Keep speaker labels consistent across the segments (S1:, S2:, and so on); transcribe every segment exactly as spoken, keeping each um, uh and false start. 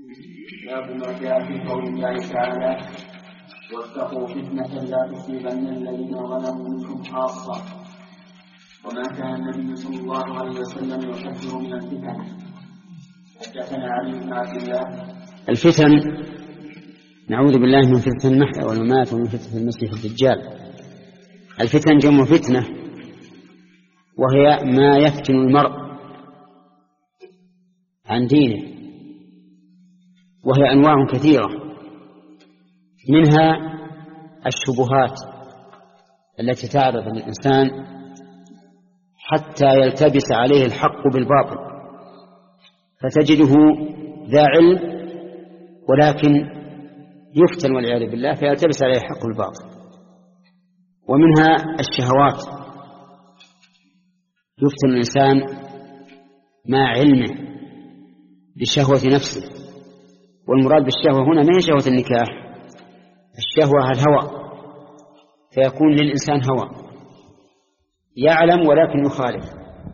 S1: باب ما جاء في قول الله تعالى واتقوا فتنة لا تصيبن الذين ظلموا منكم خاصة وما كان النبي صلى الله عليه وسلم يحذر من الفتن. حدثنا علي بن عبد الله.
S2: الفتن نعوذ بالله من فتنة المحيا والممات ومن فتنة المسيح الدجال. الفتن جمع فتنة وهي ما يفتن المرء عن دينه، وهي أنواع كثيرة، منها الشبهات التي تعرض للإنسان حتى يلتبس عليه الحق بالباطل، فتجده ذا علم ولكن يفتن والعياذ بالله فيلتبس عليه الحق بالباطل. ومنها الشهوات، يفتن الإنسان مع علمه بشهوة نفسه، والمراد بالشهوة هنا ما هي شهوة النكاح، الشهوة الهوى، فيكون للإنسان هوى يعلم ولكن يخالف.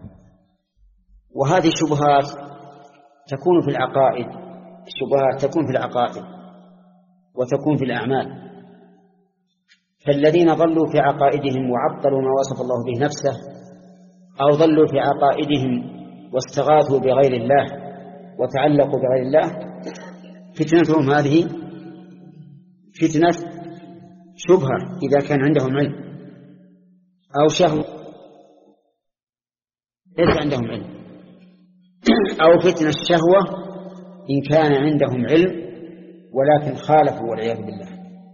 S2: وهذه الشبهات تكون في العقائد، الشبهات تكون في العقائد وتكون في الأعمال. فالذين ضلوا في عقائدهم وعطلوا ما وصف الله به نفسه، أو ضلوا في عقائدهم واستغاثوا بغير الله وتعلقوا بغير الله، فتنتهم هذه فتنة شبهة إذا كان عندهم علم، أو شهوة ليس عندهم علم، أو فتنة الشهوة إن كان عندهم علم ولكن خالفوا والعياذ بالله.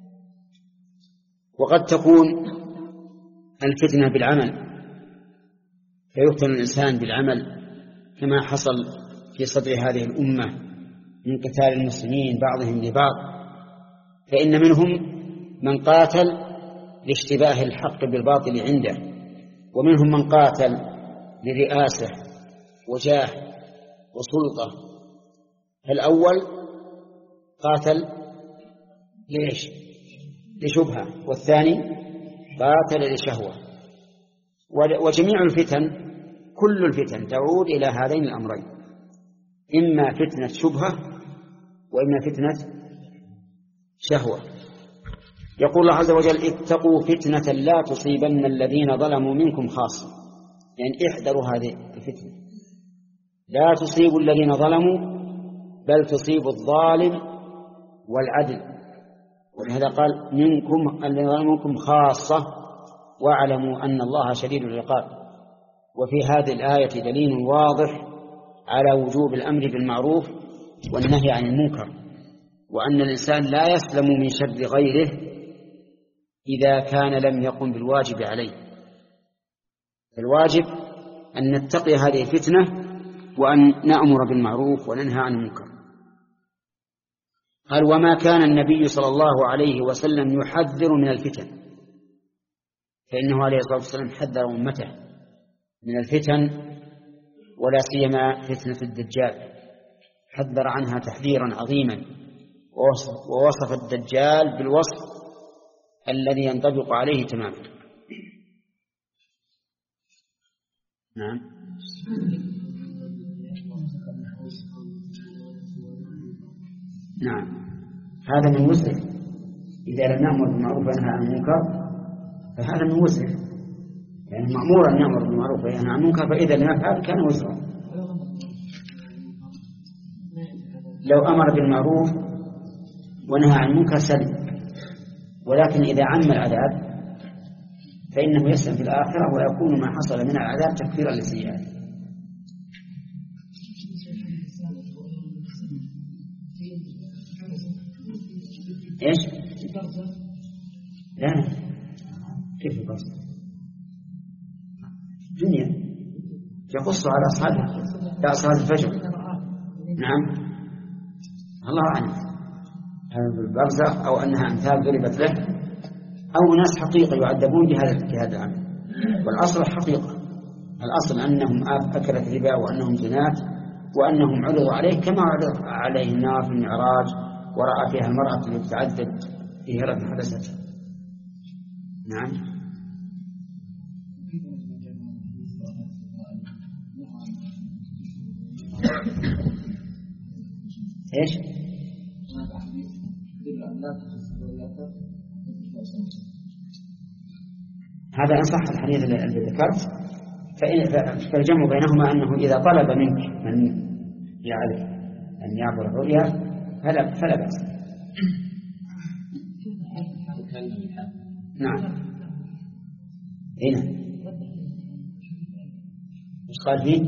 S2: وقد تكون الفتنة بالعمل، فيفتن الإنسان بالعمل كما حصل في صدر هذه الأمة من قتال المسلمين بعضهم لبعض، فإن منهم من قاتل لاشتباه الحق بالباطل عنده، ومنهم من قاتل لرئاسة وجاه وسلطة. فالأول قاتل ليش؟ لشبهة، والثاني قاتل لشهوة. وجميع الفتن، كل الفتن تعود إلى هذين الأمرين، إما فتنة شبهة وإما فتنة شهوة. يقول الله عز وجل اتقوا فتنة لا تصيبن الذين ظلموا منكم خاصة، يعني احذروا هذه الفتنة، لا تصيب الذين ظلموا بل تصيب الظالم والعدل. ولهذا قال منكم الذين ظلموا منكم خاصة واعلموا أن الله شديد العقاب. وفي هذه الآية دليل واضح على وجوب الأمر بالمعروف والنهي عن المنكر، وأن الإنسان لا يسلم من شر غيره إذا كان لم يقم بالواجب عليه. الواجب أن نتقي هذه الفتنة وأن نأمر بالمعروف وننهى عن المنكر. قال وما كان النبي صلى الله عليه وسلم يحذر من الفتن، فإنه عليه الصلاة والسلام حذر أمته من الفتن، ولا سيما فتنة الدجال، حذر عنها تحذيرا عظيما، ووصف الدجال بالوصف الذي ينطبق عليه تماما. نعم. نعم، هذا من وسع، إذا لم نأمر بالمعروف وننهى عن المنكر فهذا من وسع، يعني مأمور أن نأمر بالمعروف وننهى عن المنكر، فإذا لم يفعل كان وسعا. لو أمر بالمعروف ونهى عن المنكر سلم، ولكن إذا عم العذاب فإنه يسلم في الآخرة ويكون ما حصل من العذاب تكفيرا للسيئات. إيش؟ لا، كيف القصد؟ دنيا يقص على أصحابه كأصحاب الفجر. نعم، الله أعلم، هل بالبرزخ أو أنها أمثال ضربت له، أو ناس حقيقة يعذبون بهذا العمل. والأصل الحقيقة، الأصل أنهم أكلت ربا وأنهم زنات وأنهم عرضوا عليه كما عرض عليه النار في المعراج ورأى فيها المرأة التي تعذب في هرة حدثتها. نعم. إيش؟ هذا إن صح الحديث الذي ذكرت فالجمع بينهما أنه إذا طلب منك من يعرف أن يعبر الرؤيا فلا فلا بأس. نعم هنا ايش قال فيه؟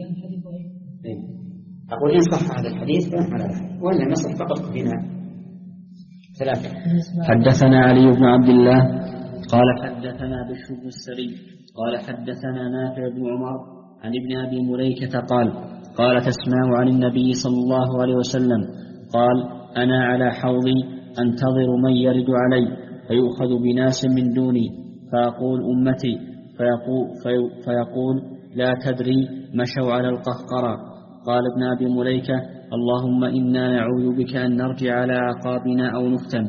S2: أقول إن صح هذا الحديث فنحمل عليه، وإلا نصح فقط فينا ثلاثة.
S1: حدثنا علي بن عبد الله قال حدثنا بشر بن السري قال حدثنا نافع بن عمر عن ابن أبي مليكة قال قال تسمع عن النبي صلى الله عليه وسلم قال أنا على حوضي أنتظر من يرد علي فيؤخذ بناس من دوني فأقول أمتي فيقول, في فيقول لا تدري مشوا على القهقرة. قال ابن أبي مليكة اللهم إنا نعوذ بك أن نرجع على عقابنا أو نفتن.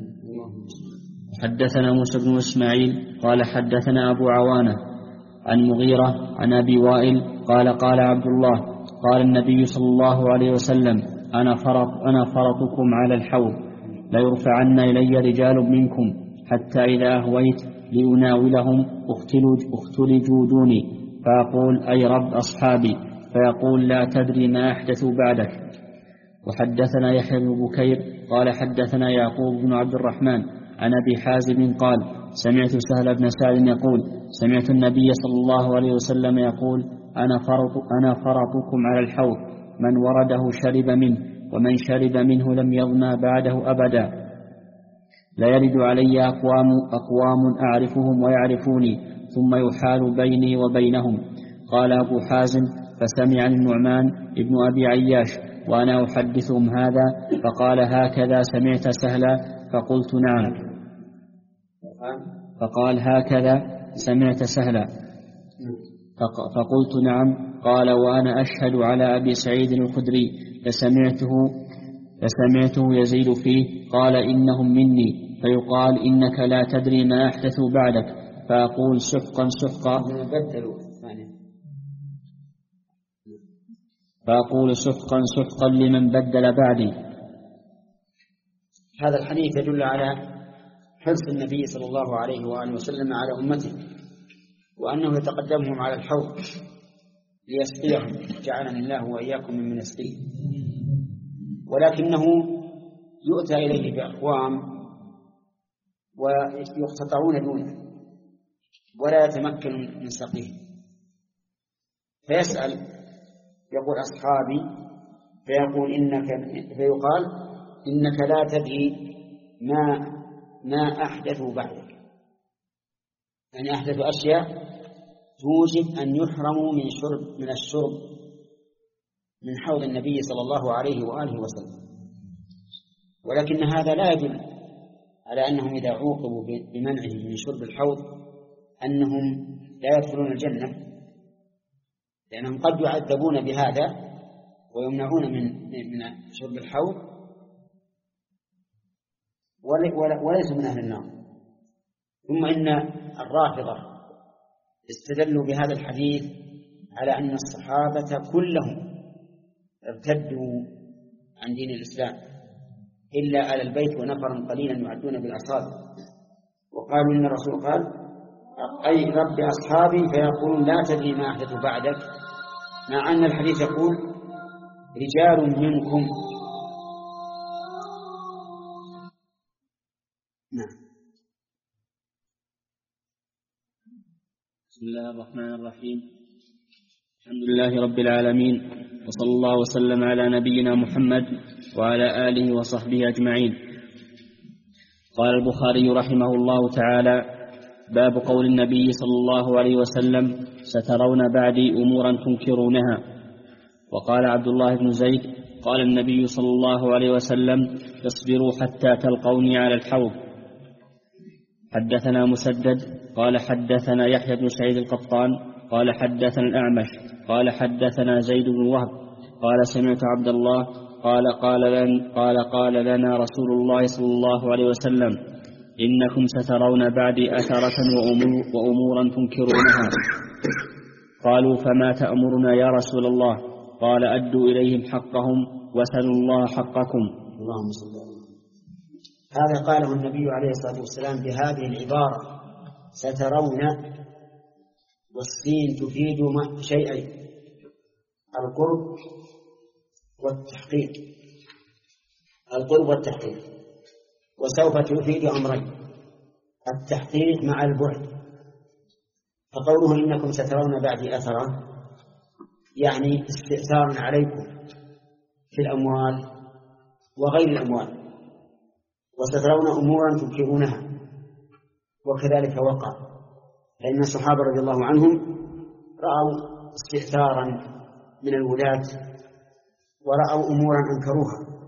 S1: حدثنا موسى بن إسماعيل قال حدثنا أبو عوانة عن مغيرة عن أبي وائل قال قال عبد الله قال النبي صلى الله عليه وسلم أنا فرط أنا فرطكم على الحوض ليرفعن إلي رجال منكم حتى إذا أهويت لأناولهم اختلجوا دوني فأقول أي رب أصحابي فيقول لا تدري ما أحدثوا بعدك. وحدثنا يحيى بن بكير قال حدثنا يعقوب بن عبد الرحمن عن أبي حازم قال سمعت سهل بن سعد يقول سمعت النبي صلى الله عليه وسلم يقول أنا فرط أنا فرطكم على الحوض من ورده شرب منه ومن شرب منه لم يظمأ بعده أبدا لا يرد علي أقوام, أقوام أعرفهم ويعرفوني ثم يحال بيني وبينهم. قال أبو حازم فسمع النعمان ابن أبي عياش وأنا أحدثهم هذا فقال هكذا سمعت سهلا فقلت نعم فقال هكذا سمعت سهلا فقلت نعم. قال وأنا أشهد على أبي سعيد الخدري لسمعته, لسمعته يزيد فيه قال إنهم مني فيقال إنك لا تدري ما أحدثوا بعدك فأقول سحقا سحقا فأقول سحقا سحقا لمن بدل بعدي.
S2: هذا الحديث يدل على حرص النبي صلى الله عليه وآله وسلم على أمته وأنه يتقدمهم على الحوض ليسقيهم جعلنا الله وإياكم من يسقيه، ولكنه يؤتى إليه بأقوام ويقتطعون دونه ولا يتمكن من سقيه فيسأل يقول أصحابي فيقول إنك فيقال إنك لا تدري ما ما أحدثوا بعدك، يعني أحدثوا أشياء توجب أن يحرموا من شرب من الشرب من حوض النبي صلى الله عليه وآله وسلم. ولكن هذا لا يدل على أنهم إذا عوقبوا بمنعهم من شرب الحوض أنهم لا يدخلون الجنة، لأنهم قد يعذبون بهذا ويمنعون من من شرب الحوض وليسوا من أهل النار. ثم إن الرافضة استدلوا بهذا الحديث على أن الصحابة كلهم ارتدوا عن دين الإسلام إلا آل البيت ونفرا قليلا يعدون بالأصابع، وقالوا إن الرسول قال أي رب أصحابي فيقول لا تدري ما أحدث بعدك، مع أن الحديث يقول رجال منكم. نعم.
S1: بسم الله الرحمن الرحيم. الحمد لله رب العالمين وصلى الله وسلم على نبينا محمد وعلى آله وصحبه أجمعين. قال البخاري رحمه الله تعالى باب قول النبي صلى الله عليه وسلم سترون بعدي أمورا تنكرونها. وقال عبد الله بن زيد قال النبي صلى الله عليه وسلم اصبروا حتى تلقوني على الحوض. حدثنا مسدد قال حدثنا يحيى بن سعيد القطان قال حدثنا الأعمش قال حدثنا زيد بن وهب قال سمعت عبد الله قال قال, لن قال قال لنا رسول الله صلى الله عليه وسلم إنكم سترون بعدي أثرة وأمور وأمورا تنكرونها. قالوا فما تأمرنا يا رسول الله؟ قال أدوا إليهم حقهم وسلوا الله حقكم.
S2: اللهم صل على هذا قاله النبي عليه الصلاة والسلام بهذه العبارة سترون، والسين تفيد شيئين: القرب والتحقيق، القرب والتحقيق، وسوف تفيد أمرين: التحقيق مع البعد. فقوله إنكم سترون بعدي أثرا يعني استئثار عليكم في الأموال وغير الأموال، وسترون أمورا تنكرونها. وكذلك وقع، لأن الصحابة رضي الله عنهم رأوا استئثارا من الولاة ورأوا أمورا أنكروها،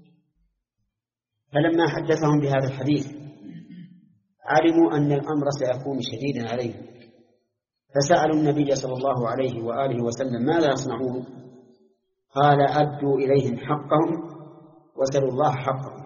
S2: فلما حدثهم بهذا الحديث علموا أن الأمر سيكون شديدا عليهم، فسألوا النبي صلى الله عليه وآله وسلم ماذا يصنعون؟ قال: أدوا إليهم حقهم وسلوا الله حقهم،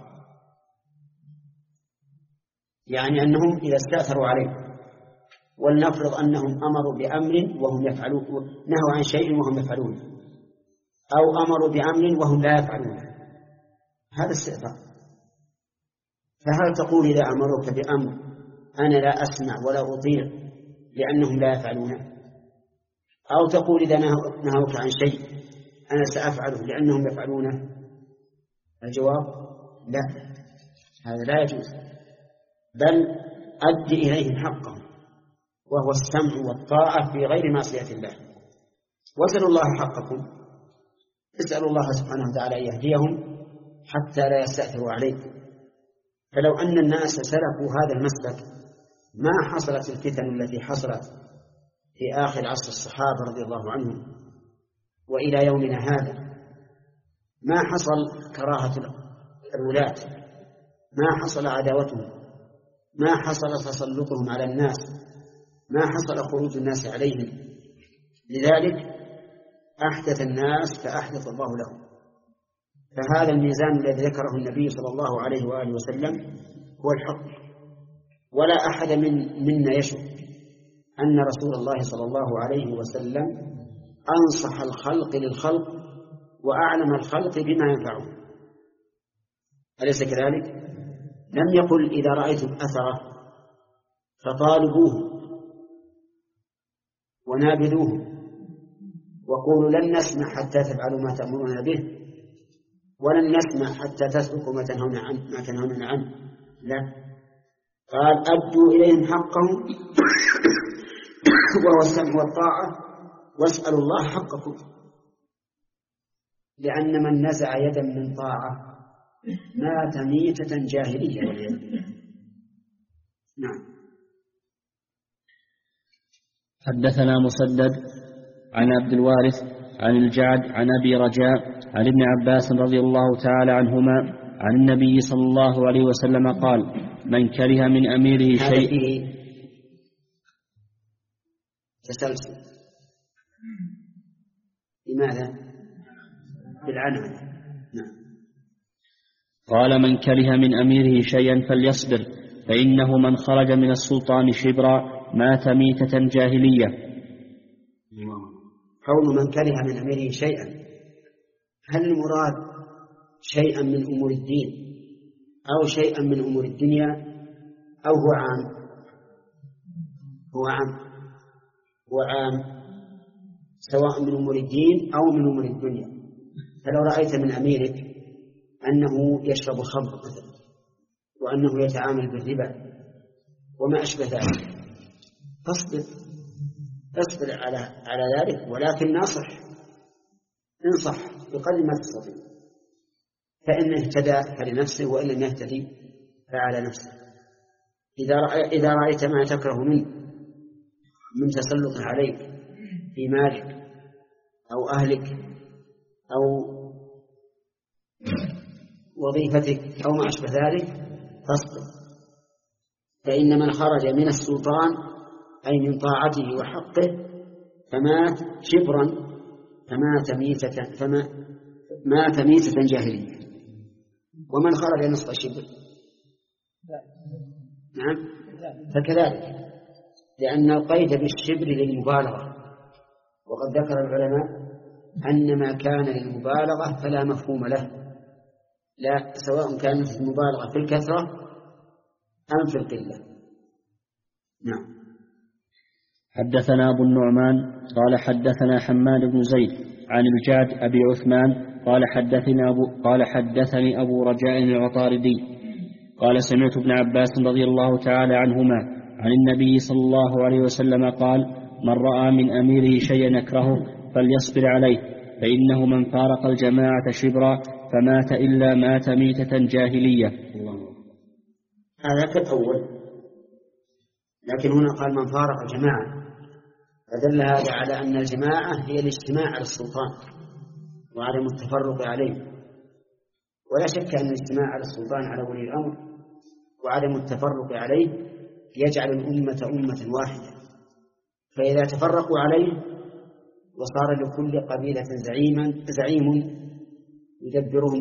S2: يعني أنهم إذا استأثروا عليهم، ولنفرض أنهم أمروا بأمر وهم يفعلون، نهوا عن شيء وهم يفعلون، أو أمروا بأمر وهم لا يفعلون، هذا استئثار. فهل تقول إذا أمروك بأمر أنا لا أسمع ولا أطيع لأنهم لا يفعلون، أو تقول إذا نهوك عن شيء أنا سأفعله لأنهم يفعلونه؟ الجواب لا، هذا لا يجوز، بل أد إليهم حقهم، وهو السمع والطاعة في غير معصية الله. واسألوا الله حقكم، اسألوا الله سبحانه وتعالى أن يهديهم حتى لا يستأثروا عليكم. فلو أن الناس سلكوا هذا المسلك ما حصلت الفتن التي حصلت في آخر عصر الصحابة رضي الله عنهم وإلى يومنا هذا، ما حصل كراهة الولاة، ما حصل عداوتهم، ما حصل تسلطهم على الناس، ما حصل خروج الناس عليهم. لذلك أحدث الناس فأحدث الله لهم. فهذا الميزان الذي ذكره النبي صلى الله عليه وآله وسلم هو الحق، ولا أحد من منا يشك أن رسول الله صلى الله عليه وسلم أنصح الخلق للخلق وأعلم الخلق بما ينفعهم، أليس كذلك؟ لم يقل إذا رأيتم أثره فطالبوه ونابذوه وقولوا لن نسمع حتى تفعلوا ما تأمرون به، ولن نسمع حتى تسلكوا ما تنهون عنه ما تنهون عنه. لا، قال: أدوا إليهم حقهم وهو السمع والطاعة، واسألوا الله حقكم، لأن من نزع يدا من طاعة مات ميتة جاهلية والعياذ بالله. نعم.
S3: حدثنا مسدد عن عبد الوارث عن الجعد عن أبي رجاء عن ابن عباس رضي الله تعالى عنهما عن النبي صلى الله عليه وسلم قال: من كره من أميره شيء.
S2: تسلسل لماذا؟ بالعنعنة. نعم.
S3: قال: من كره من أميره شيئا فليصبر، فإنه من خرج من السلطان شبرا مات ميتة جاهلية.
S2: قول من كره من أميره شيئا، هل المراد شيئا من أمور الدين أو شيئا من أمور الدنيا أو هو عام؟ هو عام، هو عام سواء من أمور الدين أو من أمور الدنيا. فلو رأيت من أميرك أنه يشرب الخمر مثلا، وأنه يتعامل بالربا وما أشبه ذلك، فاصبر اصبر على على ذلك، ولكن ناصح، انصح بقدر ما تستطيع، فإن اهتدى فلنفسه وإن لم يهتدي فعلى نفسه. إذا رأي إذا رأيت ما تكره منه من تسلط عليك في مالك أو أهلك أو وظيفتك أو ما أشبه ذلك فاصبر، فإن من خرج من السلطان أي من طاعته وحقه فمات شبرا فمات ميتة فما مات ميتة جاهلية. ومن خرج نصف شبر نعم فكذلك، لأن القيد بالشبر للمبالغة، وقد ذكر العلماء أن ما كان للمبالغة فلا مفهوم له، لا، سواء كانت المبالغة في الكثرة أم في القلة. نعم.
S3: حدثنا أبو النعمان قال حدثنا حماد بن زيد عن الجعد أبي عثمان قال حدثني أبو, قال حدثني أبو رجاء العطاردي قال سمعت ابن عباس رضي الله تعالى عنهما عن النبي صلى الله عليه وسلم قال من رأى من أميره شيئا يكرهه فليصبر عليه، فإنه من فارق الجماعة شبرا فمات إلا مات ميتة جاهلية.
S2: هذا كالأول، لكن هنا قال من فارق الجماعة، فدل هذا على أن الجماعة هي الاجتماع على السلطان وعدم التفرق عليه، ولا شك أن الاجتماع على السلطان على ولي الأمر وعدم التفرق عليه يجعل الأمة أمة واحدة، فإذا تفرقوا عليه وصار لكل قبيلة زعيما زعيم يدبرهم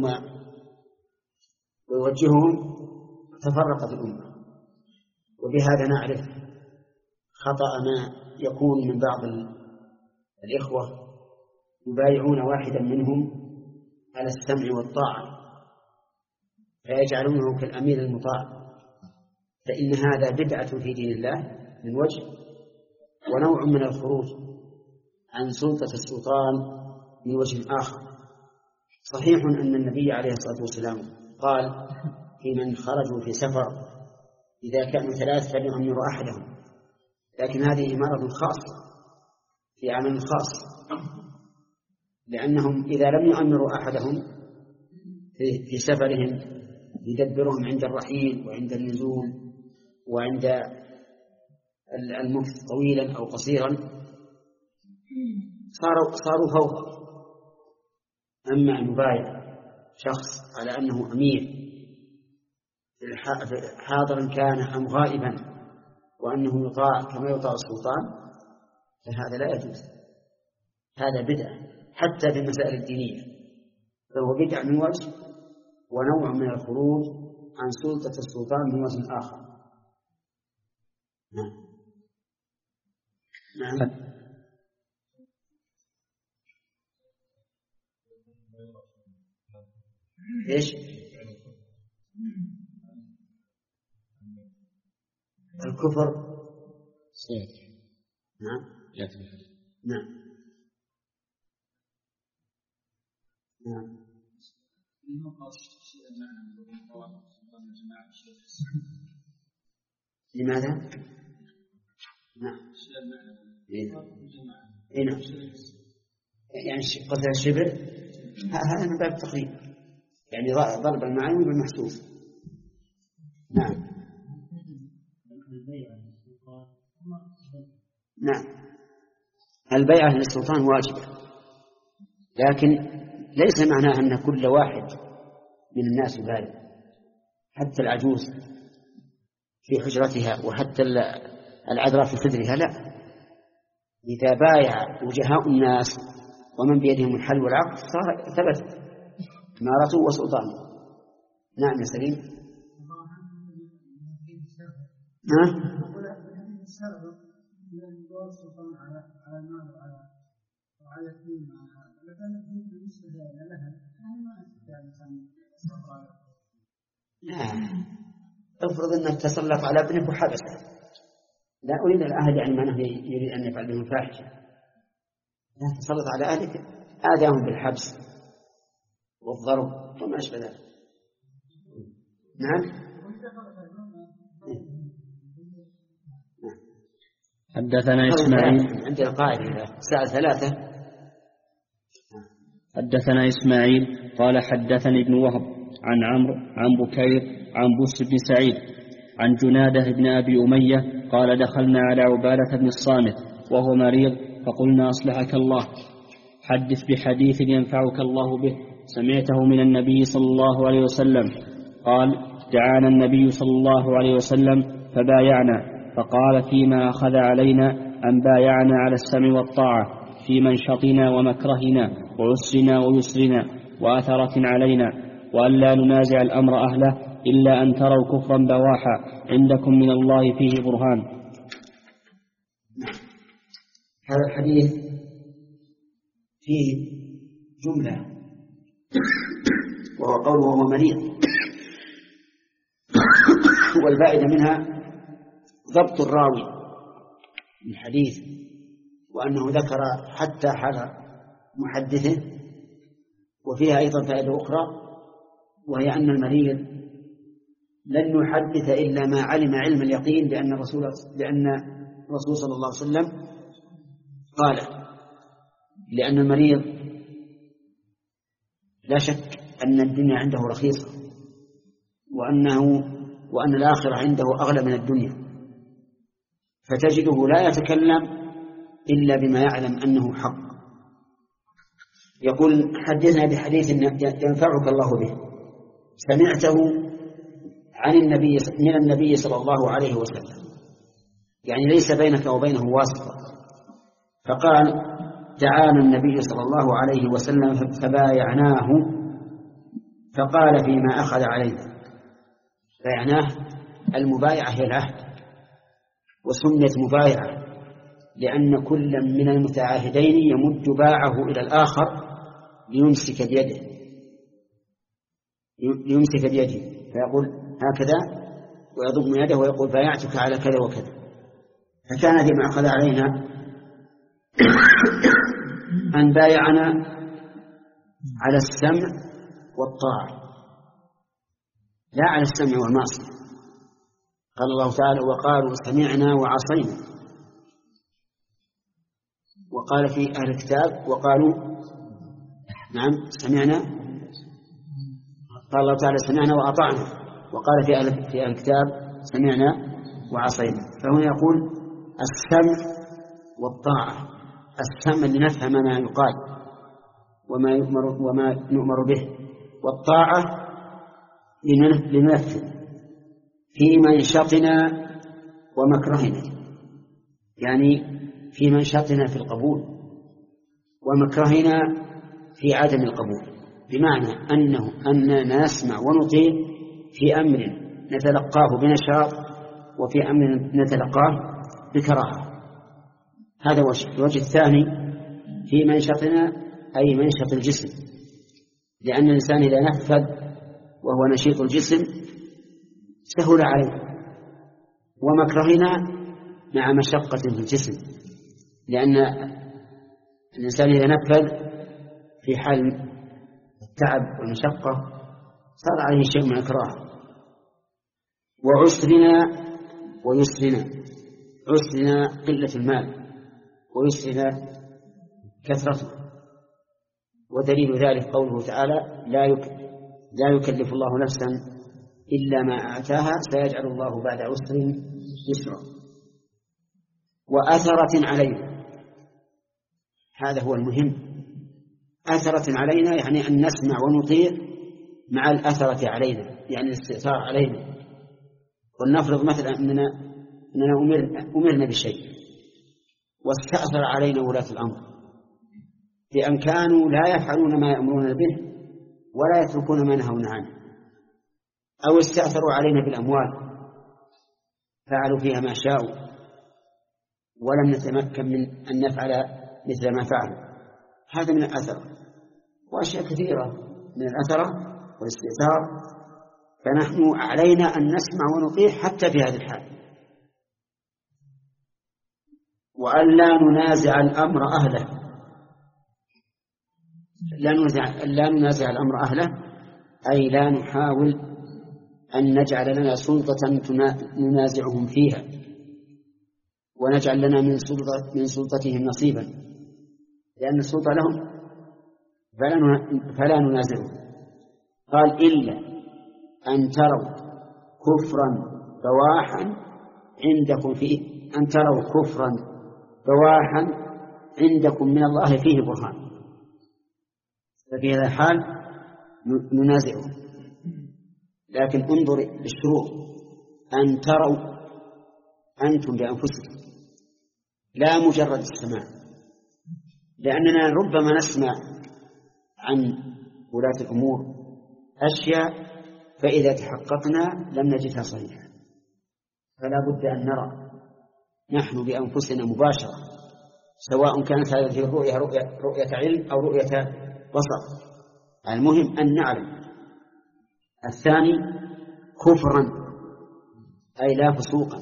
S2: ويوجههم تفرقت الأمة. وبهذا نعرف خطأ ما يكون من بعض الإخوة يبايعون واحدا منهم على السمع والطاعة فيجعلونه كالأمير المطاع، فإن هذا بدعة في دين الله من وجه، ونوع من الخروج عن سلطة السلطان من وجه آخر. صحيح أن النبي عليه الصلاة والسلام قال في من خرجوا في سفر إذا كانوا ثلاث فليؤمروا أحدهم، لكن هذه مرض خاص في عمل خاص، لأنهم إذا لم يؤمروا أحدهم في سفرهم يدبرهم عند الرحيل وعند النزول وعند المكث طويلا أو قصيرا صاروا صاروا فوضى. أما أن يبايع شخص على أنه أمير حاضرا كان أم غائبا وأنه يطاع كما يطاع السلطان فهذا لا يجوز، هذا بدعة حتى في المسائل الدينية، فهو بدعة من وجه ونوع من الخروج عن سلطة السلطان من وجه آخر. نعم. نعم. إيش؟ الكفر
S3: صحيح.
S2: نعم. نعم. نعم. لماذا؟ نعم. إيه؟ نعم. يعني قتل الشبر هذا من باب التقريب، يعني ضرب المعاني بالمحسوس. نعم. نعم. البيعة للسلطان واجبة، لكن ليس معناه أن كل واحد من الناس يبايع، حتى العجوز في حجرتها وحتى العذراء في خدرها لا. إذا بايع وجهاء الناس ومن بيدهم الحل والعقد ثبت إمارته وسلطانه. نعم يا سليم. ها؟ لا، افرض أنك تسلط على ابنك وحبسه، لا أريد الأهل يعني من يريد أن يفعل بهم فاحشة، لا تسلط على أهلك آذاهم بالحبس والضرب وما أشبه ذلك. نعم.
S3: حدثنا إسماعيل.
S2: عندنا قاعدة الساعة ثلاثة.
S3: حدثنا إسماعيل قال حدثني ابن وهب عن عمرو عن بكير عن بص بن سعيد عن جنادة بن أبي أمية قال دخلنا على عبادة بن الصامت وهو مريض فقلنا أصلحك الله، حدث بحديث ينفعك الله به سمعته من النبي صلى الله عليه وسلم. قال دعانا النبي صلى الله عليه وسلم فبايعنا، فقال فيما أخذ علينا أن بايعنا على السمع والطاعة في منشطنا ومكرهنا وعسرنا ويسرنا وأثرة علينا، وألا ننازع الأمر أهله إلا أن تروا كفرا بواحا عندكم من الله فيه برهان.
S2: هذا الحديث فيه جملة وهو قوله وهو مريض. والفائدة منها ضبط الراوي من الحديث، وأنه ذكر حتى حال محدثه. وفيها أيضا فائدة أخرى، وهي أن المريض لن يحدث إلا ما علم علم اليقين بأن الرسول لأن الرسول صلى الله عليه وسلم قال، لأن المريض لا شك أن الدنيا عنده رخيصة، وأنه وأن الآخرة عنده أغلى من الدنيا، فتجده لا يتكلم إلا بما يعلم أنه حق. يقول حدثنا بحديث ينفعك الله به سمعته عن النبي من النبي صلى الله عليه وسلم، يعني ليس بينك وبينه واسطة. فقال دعانا النبي صلى الله عليه وسلم فبايعناه، فقال فيما أخذ علينا. بايعناه، المبايعة هي العهد، وسميت مبايعة لأن كل من المتعاهدين يمد باعه إلى الآخر ليمسك بيده ليمسك بيده فيقول هكذا ويضم يده ويقول بايعتك على كذا وكذا. فكان فيما أخذ علينا أن بايعنا على السمع والطاعة، لا على السمع والمعصية. قال الله تعالى وقالوا سمعنا وعصينا. وقال في أهل الكتاب وقالوا نعم سمعنا، قال الله تعالى سمعنا وأطعنا. وقال في أهل, في أهل الكتاب سمعنا وعصينا. فهنا يقول السمع والطاعة، السمع لنفهم ما يقال وما يؤمر وما نؤمر به، والطاعة لننفذ في منشطنا ومكرهنا، يعني في منشطنا في القبول ومكرهنا في عدم القبول، بمعنى أنه أننا نسمع ونطيع في أمر نتلقاه بنشاط وفي أمر نتلقاه بكراهة. هذا وجه. الوجه الثاني في منشطنا أي منشط الجسم، لأن الإنسان إذا نفذ وهو نشيط الجسم سهل عليه، ومكرهنا مع مشقة في الجسم، لأن الإنسان إذا نفذ في حال التعب والمشقة صار عليه شيء من الكراهة. وعسرنا ويسرنا، عسرنا قلة المال ويسرنا كثرته. ودليل ذلك قوله تعالى لا لا يكلف الله نفسا إلا ما آتاها سيجعل الله بعد عسر يسرا. وأثرة علينا، هذا هو المهم. أثرة علينا يعني أن نسمع ونطيع مع الأثرة علينا، يعني الاستئثار علينا. ولنفرض مثلا أننا, أننا أمر أمرنا بشيء واستأثر علينا ولاة الأمر بأن كانوا لا يفعلون ما يأمرون به ولا يتركون ما نهون عنه، أو استأثروا علينا بالأموال فعلوا فيها ما شاءوا ولم نتمكن من أن نفعل مثل ما فعلوا. هذا من الأثر. وأشياء كثيرة من الأثرة والاستئثار، فنحن علينا أن نسمع ونطيع حتى في هذه الحال، وأن لا ننازع الأمر أهله. لا ننازع, لا ننازع الأمر أهله أي لا نحاول أن نجعل لنا سلطة ننازعهم فيها ونجعل لنا من سلطة من سلطتهم نصيبا، لأن السلطة لهم فلا فلا ننازعهم. قال إلا أن تروا كفرا بواحا عندكم فيه أن تروا كفرا بواحا عندكم من الله فيه برهان، ففي هذا الحال ننازعهم. لكن انظر الشروط، أن تروا أنتم بأنفسكم لا مجرد السماع، لأننا ربما نسمع عن ولاة الأمور أشياء فإذا تحققنا لم نجدها صحيحة، فلا بد أن نرى نحن بأنفسنا مباشرة، سواء كانت هذه الرؤية رؤية, رؤية علم أو رؤية بصر. المهم أن نعلم الثاني كفرا أي لا فسوقا،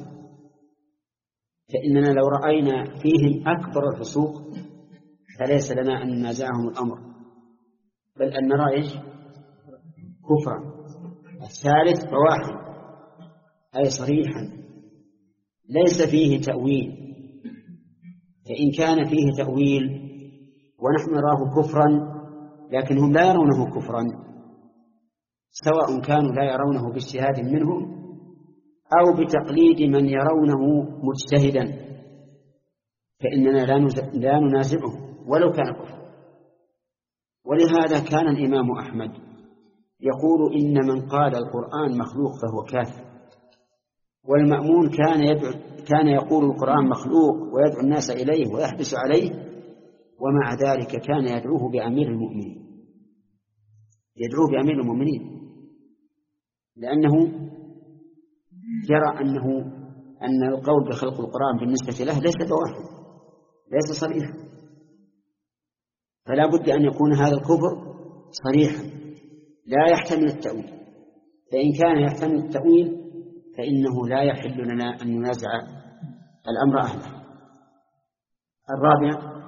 S2: فإننا لو رأينا فيهم أكبر الفسوق فليس لنا أن ننازعهم الأمر، بل أن نرى إيش؟ كفرا. الثالث بواحد أي صريحا ليس فيه تأويل، فإن كان فيه تأويل ونحن نراه كفرا لكنهم لا يرونه كفرا، سواء كانوا لا يرونه باجتهاد منهم أو بتقليد من يرونه مجتهدا، فإننا لا ننازعه ولو كان كفرا. ولهذا كان الإمام أحمد يقول إن من قال القرآن مخلوق فهو كافر، والمأمون كان يدعو كان يقول القرآن مخلوق ويدعو الناس إليه ويحبس عليه، ومع ذلك كان يدعوه بأمير المؤمنين يدعوه بأمير المؤمنين لأنه يرى أنه أن القول بخلق القرآن بالنسبة له ليس بواحد، ليس صريحا، فلا بد أن يكون هذا الكفر صريحا لا يحتمل التأويل، فإن كان يحتمل التأويل فإنه لا يحل لنا أن ننازع الأمر أهله. الرابع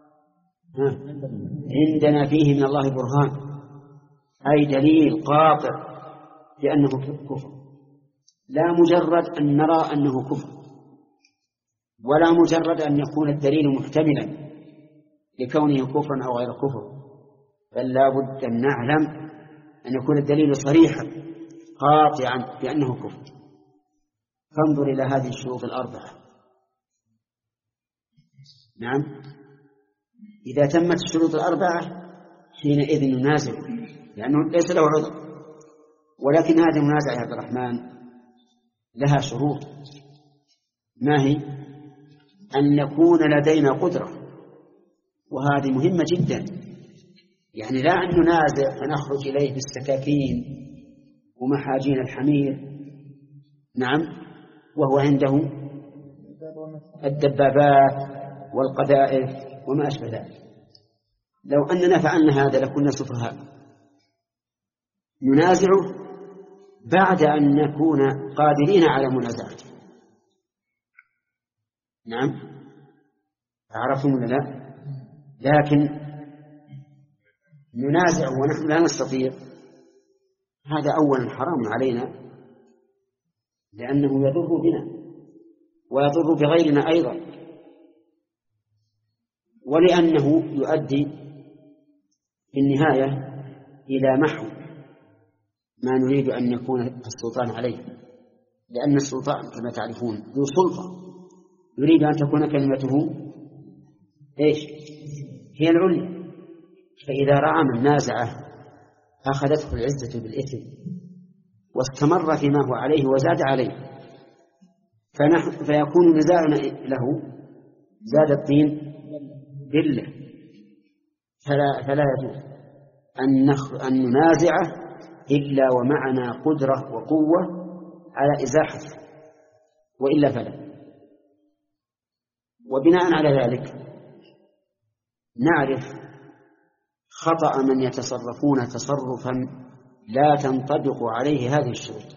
S2: عندنا فيه من الله برهان أي دليل قاطع بأنه كفر، لا مجرد أن نرى أنه كفر، ولا مجرد أن يكون الدليل محتملا لكونه كفرا أو غير كفر، بل لا بد أن نعلم أن يكون الدليل صريحا قاطعا بأنه كفر. فانظر إلى هذه الشروط الأربعة. نعم، إذا تمت الشروط الأربعة حينئذ ننازع لأنه ليس له عذر. ولكن هذا المنازع يا عبد الرحمن لها شروط، ما هي؟ أن يكون لدينا قدرة، وهذه مهمة جدا، يعني لا أن ننازع فنخرج إليه بالسكاكين ومحاجين الحمير، نعم، وهو عنده الدبابات والقذائف وما أشبه ذلك. لو أننا فعلنا هذا لكنا سفهاء. ننازعه بعد أن نكون قادرين على منازعته. نعم، عرفتم ولا لا؟ لكن ننازع ونحن لا نستطيع، هذا أولا حرام علينا لأنه يضر بنا ويضر بغيرنا أيضا، ولأنه يؤدي في النهاية إلى محو ما نريد أن يكون السلطان عليه، لأن السلطان كما تعرفون ذو سلطة يريد أن تكون كلمته إيش؟ هي العليا، فإذا رأى من نازعه أخذته العزة بالإثم واستمر فيما هو عليه وزاد عليه، فنحن فيكون نزاعنا له زاد الطين بالله، فلا, فلا يجوز أن, أن ننازعه إلا ومعنا قدرة وقوة على إزاحته، وإلا فلا. وبناء على ذلك نعرف خطأ من يتصرفون تصرفا لا تنطبق عليه هذه الشروط،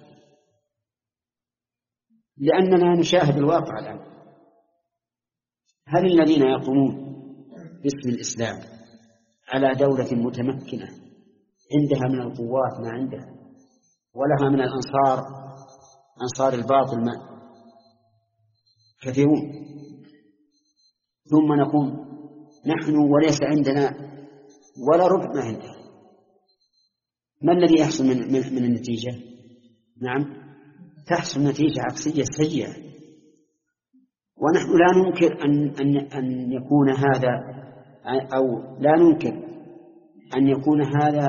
S2: لأننا نشاهد الواقع الآن. هل الذين يقومون باسم الإسلام على دولة متمكنة عندها من القوات ما عندها ولها من الأنصار أنصار الباطل ما كثيرون، ثم نقوم نحن وليس عندنا ولا ربع ما عنده، ما الذي يحصل من, من, من النتيجة؟ نعم، تحصل نتيجة عكسية سيئة. ونحن لا ننكر أن, أن, أن يكون هذا، أو لا ننكر أن يكون هذا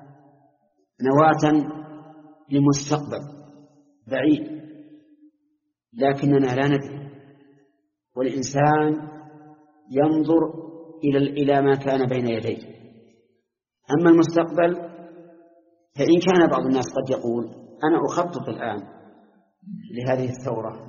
S2: نواة لمستقبل بعيد، لكننا لا ندري، والإنسان ينظر إلى إلى ما كان بين يديه. أما المستقبل فإن كان بعض الناس قد يقول أنا أخطط الآن لهذه الثورة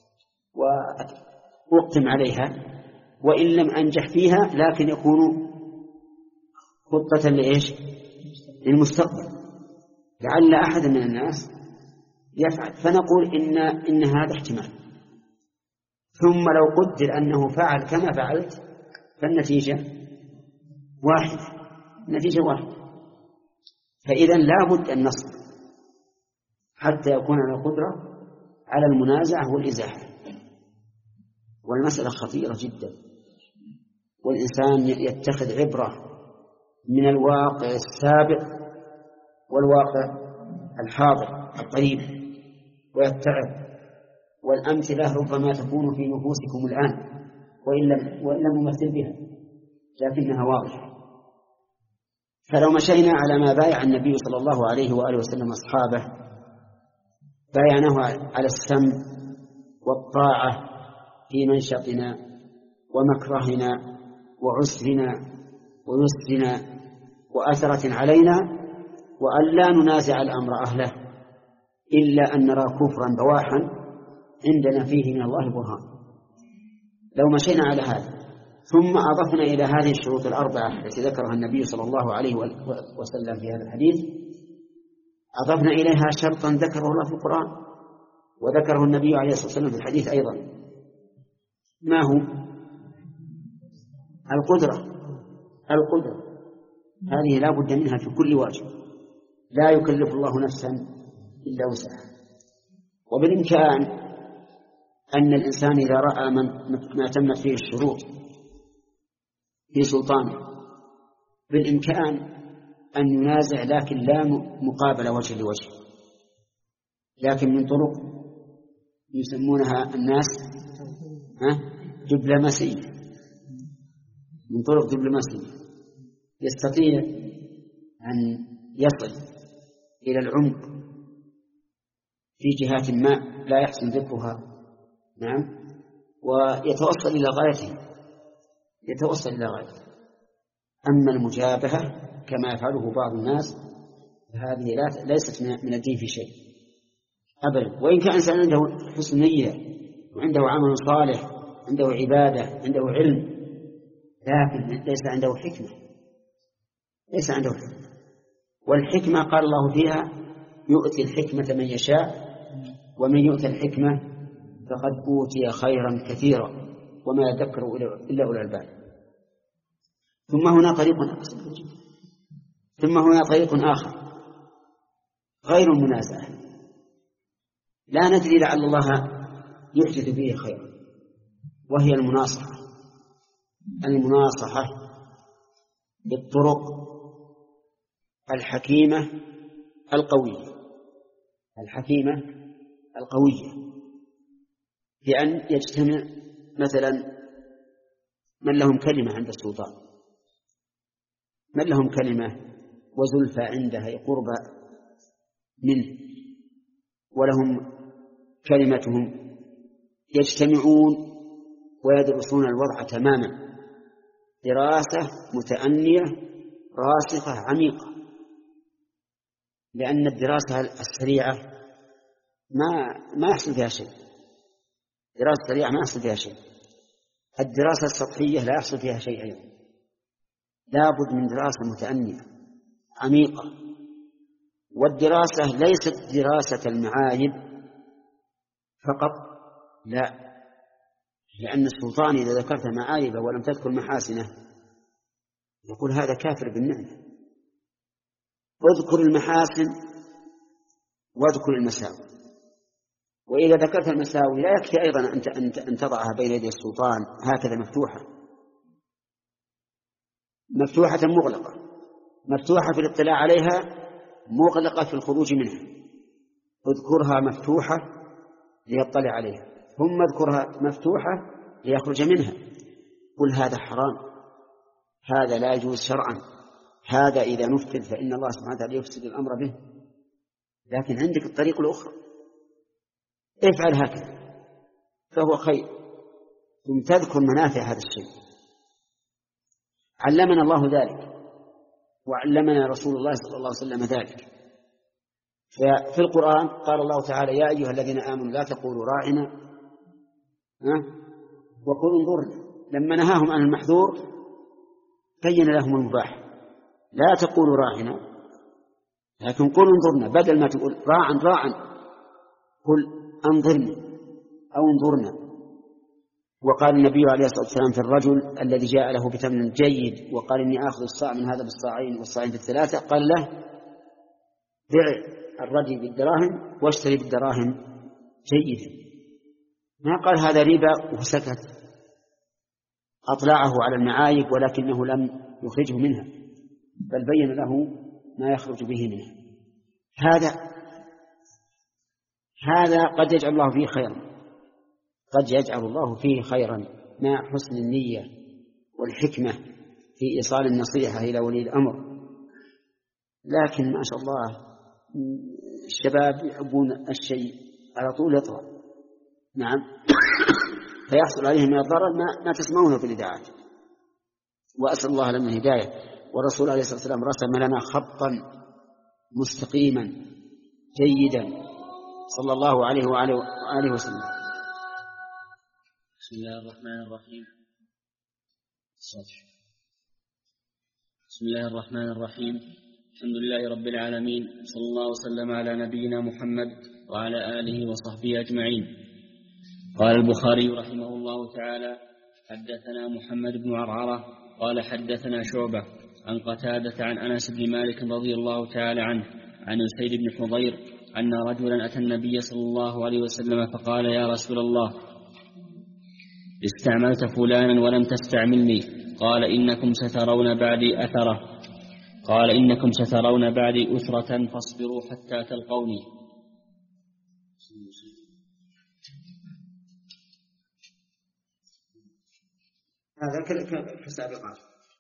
S2: وأقدم عليها، وإن لم أنجح فيها لكن يكون خطة لإيش؟ للمستقبل. لعل أحد من الناس يفعل، فنقول إن إن هذا احتمال. ثم لو قدر أنه فعل كما فعلت فالنتيجة واحدة، النتيجة واحدة. فإذا لا بد أن نصبر حتى يكون لنا قدرة على المنازعة والإزاحة. والمسألة خطيرة جدا، والإنسان يتخذ عبرة من الواقع السابق والواقع الحاضر القريب ويتعب. والأمثلة ربما تكون في نفوسكم الآن وإن لم وإن لم نمثل بها، لكنها واضحة. فلو مشينا على ما بايع النبي صلى الله عليه وآله وسلم أصحابه، بايعناه على السمع والطاعة في منشطنا ومكرهنا وعسرنا ويسرنا وأثرة علينا، وأن لا ننازع الأمر أهله إلا أن نرى كفرا بواحا عندنا فيه من الله برهان. لو مشينا على هذا ثم أضفنا إلى هذه الشروط الأربعة التي ذكرها النبي صلى الله عليه وسلم في هذا الحديث، أضفنا إليها شرطا ذكره الله في القرآن وذكره النبي عليه الصلاة والسلام في الحديث أيضا. ما هو؟ القدرة. القدرة هذه لا بد منها في كل واجب، لا يكلف الله نفسا إلا وسعها. وبالإمكان أن الإنسان إذا رأى من ما تمت فيه الشروط في سلطانه بالإمكان أن ينازع، لكن لا مقابل وجه لوجه، لكن من طرق يسمونها الناس دبلوماسية، من طرق دبلوماسية يستطيع أن يصل إلى العمق في جهات ما لا يحسن ذكرها، نعم، ويتوصل إلى غايته، يتوصل إلى غايته. أما المجابهة كما يفعله بعض الناس فهذه ليست من الدين في شيء أبدا. وإن كان إنسان عنده حسن نية وعنده عمل صالح، عنده عبادة، عنده علم، لكن ليس عنده حكمة، ليس عنده حكمة. والحكمة قال الله فيها يؤتي الحكمة من يشاء ومن يؤتى الحكمة فقد أوتي خيرا كثيرا وما يذكر إلا أولو الألباب. ثم هنا طريق ثم هنا طريق آخر غير المنازعة، لا ندري لعل الله يحدث فيه خيرا، وهي المناصحة. المناصحة بالطرق الحكيمة القوية، الحكيمة القوية، بأن يجتمع مثلا من لهم كلمة عند السلطان، من لهم كلمة وزلفى عنده قرب منه ولهم كلمتهم، يجتمعون ويدرسون الوضع تماما دراسة متأنية راسخة عميقة، لأن الدراسة السريعة ما ما يحصل فيها شيء، الدراسة السريعة ما يحصل فيها شيء، الدراسة السطحية لا يحصل فيها شيء أيضا. لا بد من دراسة متأنية عميقة. والدراسة ليست دراسة المعايب فقط، لا، لأن السلطان إذا ذكرت معايبه ولم تذكر محاسنه يقول هذا كافر بالنعمة. اذكر المحاسن واذكر المساوئ، وإذا ذكرت المساوئ لا يكفي أيضا أن تضعها بين يدي السلطان هكذا مفتوحة مفتوحة مغلقة، مفتوحة في الاطلاع عليها، مغلقة في الخروج منها. اذكرها مفتوحة ليطلع عليها، ثم اذكرها مفتوحة ليخرج منها. قل هذا حرام، هذا لا يجوز شرعا، هذا إذا نفذ فإن الله سبحانه وتعالى يفسد الأمر به. لكن عندك الطريق الأخرى، افعل هكذا فهو خير، ثم تذكر منافع هذا الشيء. علمنا الله ذلك وعلمنا رسول الله صلى الله عليه وسلم ذلك. في القرآن قال الله تعالى يا أيها الذين آمنوا لا تقولوا راعنا وقولوا انظرنا. لما نهاهم عن المحذور بين لهم المباح. لا تقولوا راعنا لكن قل انظرنا، بدل ما تقول راعا راعا قل انظرني أو انظرنا. وقال النبي عليه الصلاة والسلام في الرجل الذي جاء له بثمن جيد وقال إني آخذ الصاع من هذا بالصاعين والصاعين بالثلاثة، قال له بع الردي بالدراهم واشتري بالدراهم جيدا. ما قال هذا ربا وسكت، أطلعه على المعايب ولكنه لم يخرجه منها، بل بين له ما يخرج به منها. هذا هذا قد يجعل الله فيه خيرا، قد يجعل الله فيه خيرا مع حسن النية والحكمة في إيصال النصيحة إلى ولي الأمر. لكن ما شاء الله الشباب يحبون الشيء على طول يطرأ، نعم، فيحصل عليهم من الضرر ما, ما تسمعونه في الإذاعات. وأسأل الله لنا الهداية. والرسول عليه الصلاة والسلام رسم لنا خطا مستقيما جيدا صلى الله عليه وآله, وآله وسلم.
S3: بسم الله الرحمن الرحيم. بسم الله الرحمن الرحيم. الحمد لله رب العالمين، صلى الله وسلم على نبينا محمد وعلى آله وصحبه أجمعين. قال البخاري رحمه الله تعالى: حدثنا محمد بن عرعرة قال حدثنا شعبة عن قتادة عن أنس بن مالك رضي الله تعالى عنه عن أسيد بن حضير أن رجلا أتى النبي صلى الله عليه وسلم فقال: يا رسول الله، استعملت فلانا ولم تستعملني. قال: إنكم سترون بعدي أثرة قال إنكم سترون بعدي أثرة فاصبروا حتى تلقوني.
S2: هذا كالسابقات.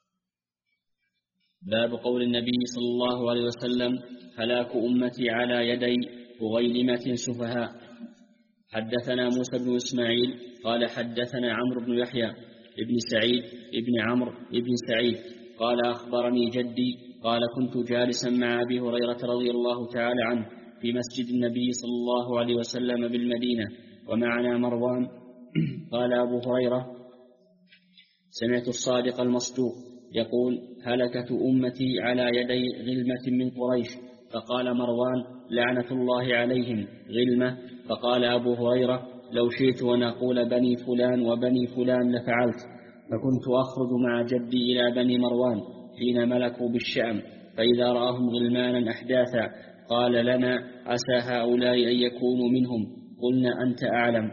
S3: باب قول النبي صلى الله عليه وسلم: هلاك أمتي على يدي مغيلمة سفهاء. حدثنا موسى بن إسماعيل قال حدثنا عمرو بن يحيى ابن سعيد ابن عمرو ابن سعيد قال أخبرني جدي قال: كنت جالسا مع أبي هريرة رضي الله تعالى عنه في مسجد النبي صلى الله عليه وسلم بالمدينة ومعنا مروان. قال أبو هريرة: سمعت الصادق المصدوق يقول: هلكة أمتي على يدي غلمة من قريش. فقال مروان: لعنة الله عليهم، غلمة. فقال أبو هريرة: لو شئت أن أقول بني فلان وبني فلان لفعلت. فكنت أخرج مع جدي إلى بني مروان حين ملكوا بالشأم، فإذا رآهم غلمانا أحداثا قال لنا: عسى هؤلاء أن يكونوا منهم. قلنا: أنت أعلم.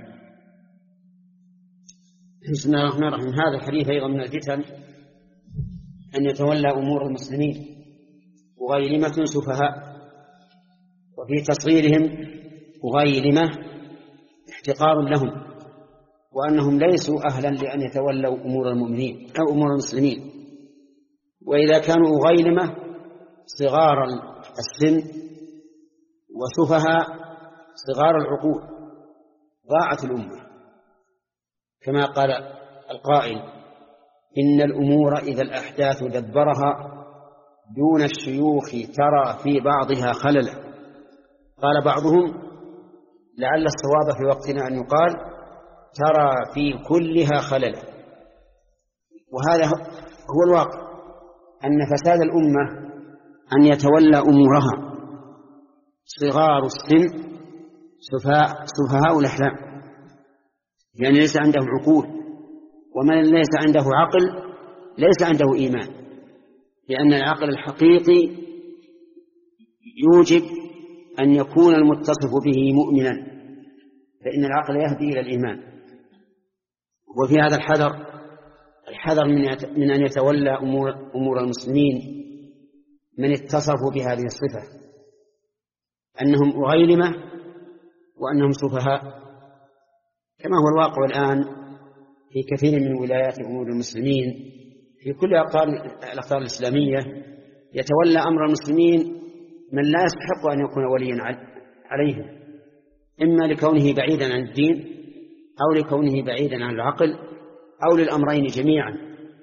S2: بسم الله الرحمن الرحيم. هذا الحديث أيضا من الفتن أن يتولى أمور المسلمين مغيلمة سفهاء، وفي تصغيرهم مغيلمة احتقار لهم، وأنهم ليسوا أهلا لأن يتولوا أمور المؤمنين أو أمور المسلمين. وإذا كانوا مغيلمة صغار السن وسفهاء صغار العقول ضاعت الأمة، كما قال القائل: إن الأمور إذا الأحداث دبرها دون الشيوخ ترى في بعضها خللا. قال بعضهم: لعل الصواب في وقتنا أن يقال ترى في كلها خللا. وهذا هو الواقع، أن فساد الأمة أن يتولى أمورها صغار السن سفهاء الأحلام، يعني ليس عندهم عقول، ومن ليس عنده عقل ليس عنده إيمان، لأن العقل الحقيقي يوجب أن يكون المتصف به مؤمنا، فإن العقل يهدي إلى الإيمان. وفي هذا الحذر الحذر من أن يتولى أمور, أمور المسلمين من اتصفوا بهذه الصفة، أنهم مغيلمة وأنهم سفهاء، كما هو الواقع الآن في كثير من ولايات أمور المسلمين في كل الأقطار الإسلامية. يتولى أمر المسلمين من لا يستحق أن يكون وليا عليهم، إما لكونه بعيدا عن الدين أو لكونه بعيدا عن العقل أو للأمرين جميعا.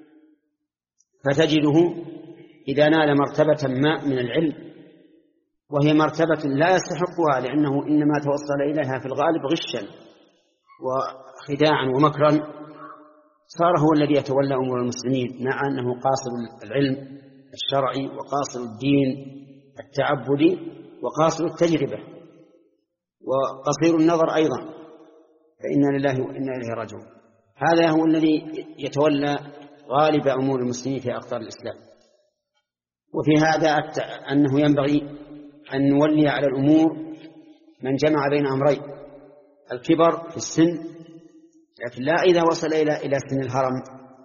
S2: فتجده إذا نال مرتبة ما من العلم وهي مرتبة لا يستحقها، لأنه إنما توصل إليها في الغالب غشا وخداعا ومكرا، صار هو الذي يتولى أمور المسلمين، مع أنه قاصر العلم الشرعي وقاصر الدين التعبد وقاصر التجربة وقصير النظر أيضا، فإنا لله وإنا إليه راجعون. هذا هو الذي يتولى غالب أمور المسلمين في أقطار الإسلام. وفي هذا أنه ينبغي أن نولي على الأمور من جمع بين أمرين: الكبر في السن، لكن لا إذا وصل إلى إلى سن الهرم،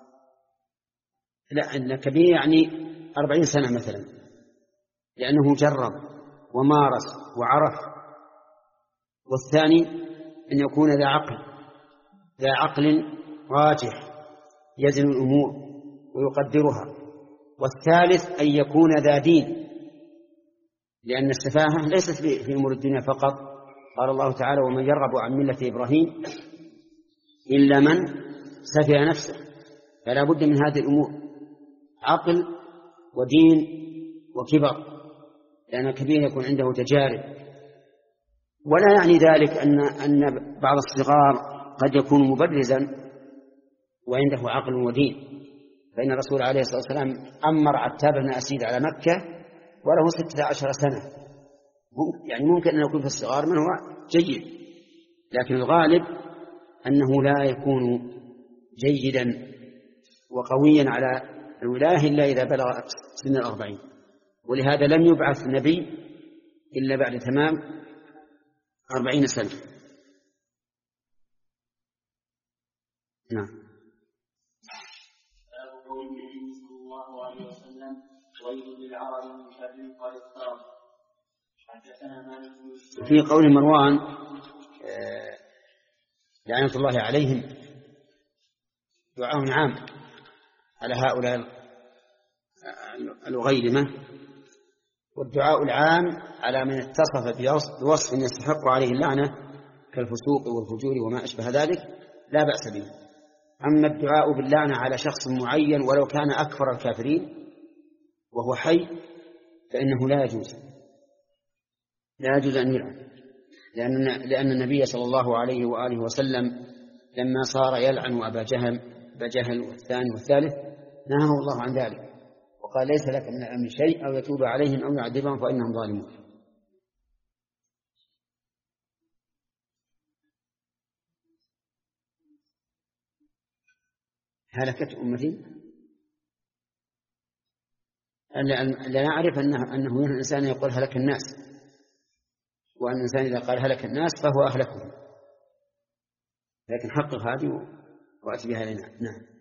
S2: لا، أن كبير يعني أربعين سنة مثلا، لأنه جرب ومارس وعرف. والثاني أن يكون ذا عقل ذا عقل راجح يزن الأمور ويقدرها. والثالث أن يكون ذا دين، لأن السفاهة ليست في أمور الدنيا فقط. قال الله تعالى: ومن يرغب عن ملة إبراهيم إلا من سفه نفسه. فلا بد من هذه الأمور: عقل ودين وكبر، لأن الكبير يكون عنده تجارب. ولا يعني ذلك أن أن بعض الصغار قد يكون مبرزا وعنده عقل ودين، فإن الرسول عليه الصلاة والسلام أمر عتاب بن أسيد على مكة وله ستة عشر سنة. يعني ممكن أن يكون في الصغار من هو جيد، لكن الغالب أنه لا يكون جيدا وقويا على الولاية إلا إذا بلغ سن الأربعين. ولهذا لم يبعث النبي إلا بعد تمام أربعين سنة. نعم.
S1: باب قول النبي صلى الله عليه وسلم: ويل للعرب من شر قد اقترب. حدثنا مالك بن
S2: في قول مروان لعنة الله عليهم دعاء عام على هؤلاء الغيلمة، والدعاء العام على من اتصف بوصف يستحق عليه اللعنة كالفسوق والفجور وما أشبه ذلك لا بأس به. أما الدعاء باللعنة على شخص معين ولو كان أكثر الكافرين وهو حي فإنه لا يجوز لا يجوز أن يلعن، لأن لأن النبي صلى الله عليه وآله وسلم لما صار يلعن أبا جهل أبا جهل والثاني والثالث نهاه الله عن ذلك، وقال: ليس لك من الأمر شيء، أو يتوب عليهم أو يعذبهم فإنهم ظالمون. هلكت أمتي، لا نعرف أنه أنه الإنسان يقول هلك الناس، وأن الإنسان إذا قال هلك الناس فهو أهلكهم، لكن حقق هذه وأتي بها لنا. نعم.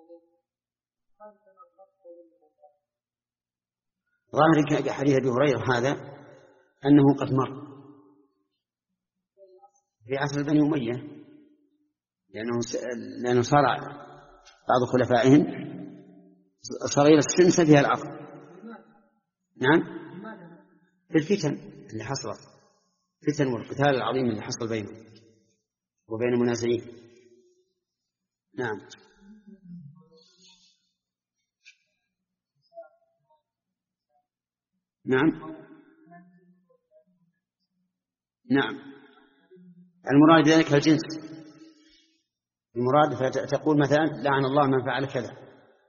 S2: ظاهر حديث أبي هريرة هذا أنه قد مر في عصر بني أمية، لأنه لأنه صار بعض خلفائهم صغير السن سفيه العقل. نعم. في الفتن اللي حصلت، فتن والقتال العظيم اللي حصل بينهم وبين المنازعين. نعم. نعم. نعم. المراد بذلك الجنس، المراد فتقول مثلا: لعن الله من فعل كذا.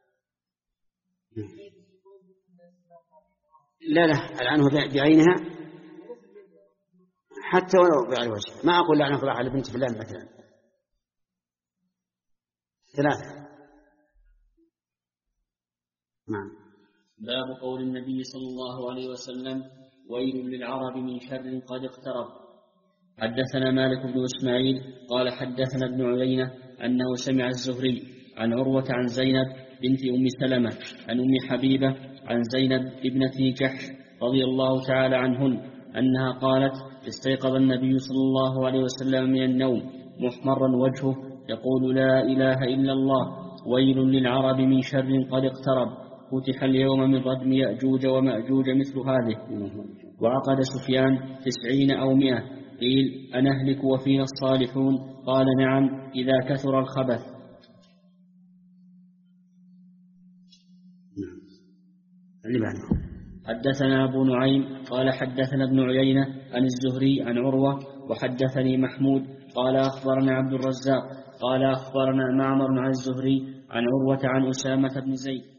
S2: لا لا العنه بعينها حتى ولو بعين وجهه، ما أقول لعنة الله على بنت فلان مثلا. ثلاثة. نعم.
S3: باب قول النبي صلى الله عليه وسلم: ويل للعرب من شر قد اقترب. حدثنا مالك بن إسماعيل قال حدثنا ابن عيينة أنه سمع الزهري عن عروة عن زينب بنت أم سلمة عن أم حبيبة عن زينب ابنة جحش رضي الله تعالى عنهن أنها قالت: استيقظ النبي صلى الله عليه وسلم من النوم محمرا وجهه يقول: لا إله إلا الله، ويل للعرب من شر قد اقترب، فتح اليوم من ردم يأجوج ومأجوج مثل هذه. وعقد سفيان تسعين أو مئة. قيل: أنهلك وفينا الصالحون؟ قال: نعم، إذا كثر الخبث. حدثنا أبو نعيم قال حدثنا ابن عيينة عن الزهري عن عروة وحدثني محمود قال أخبرنا عبد الرزاق قال أخبرنا معمر عن الزهري عن عروة عن أسامة بن زيد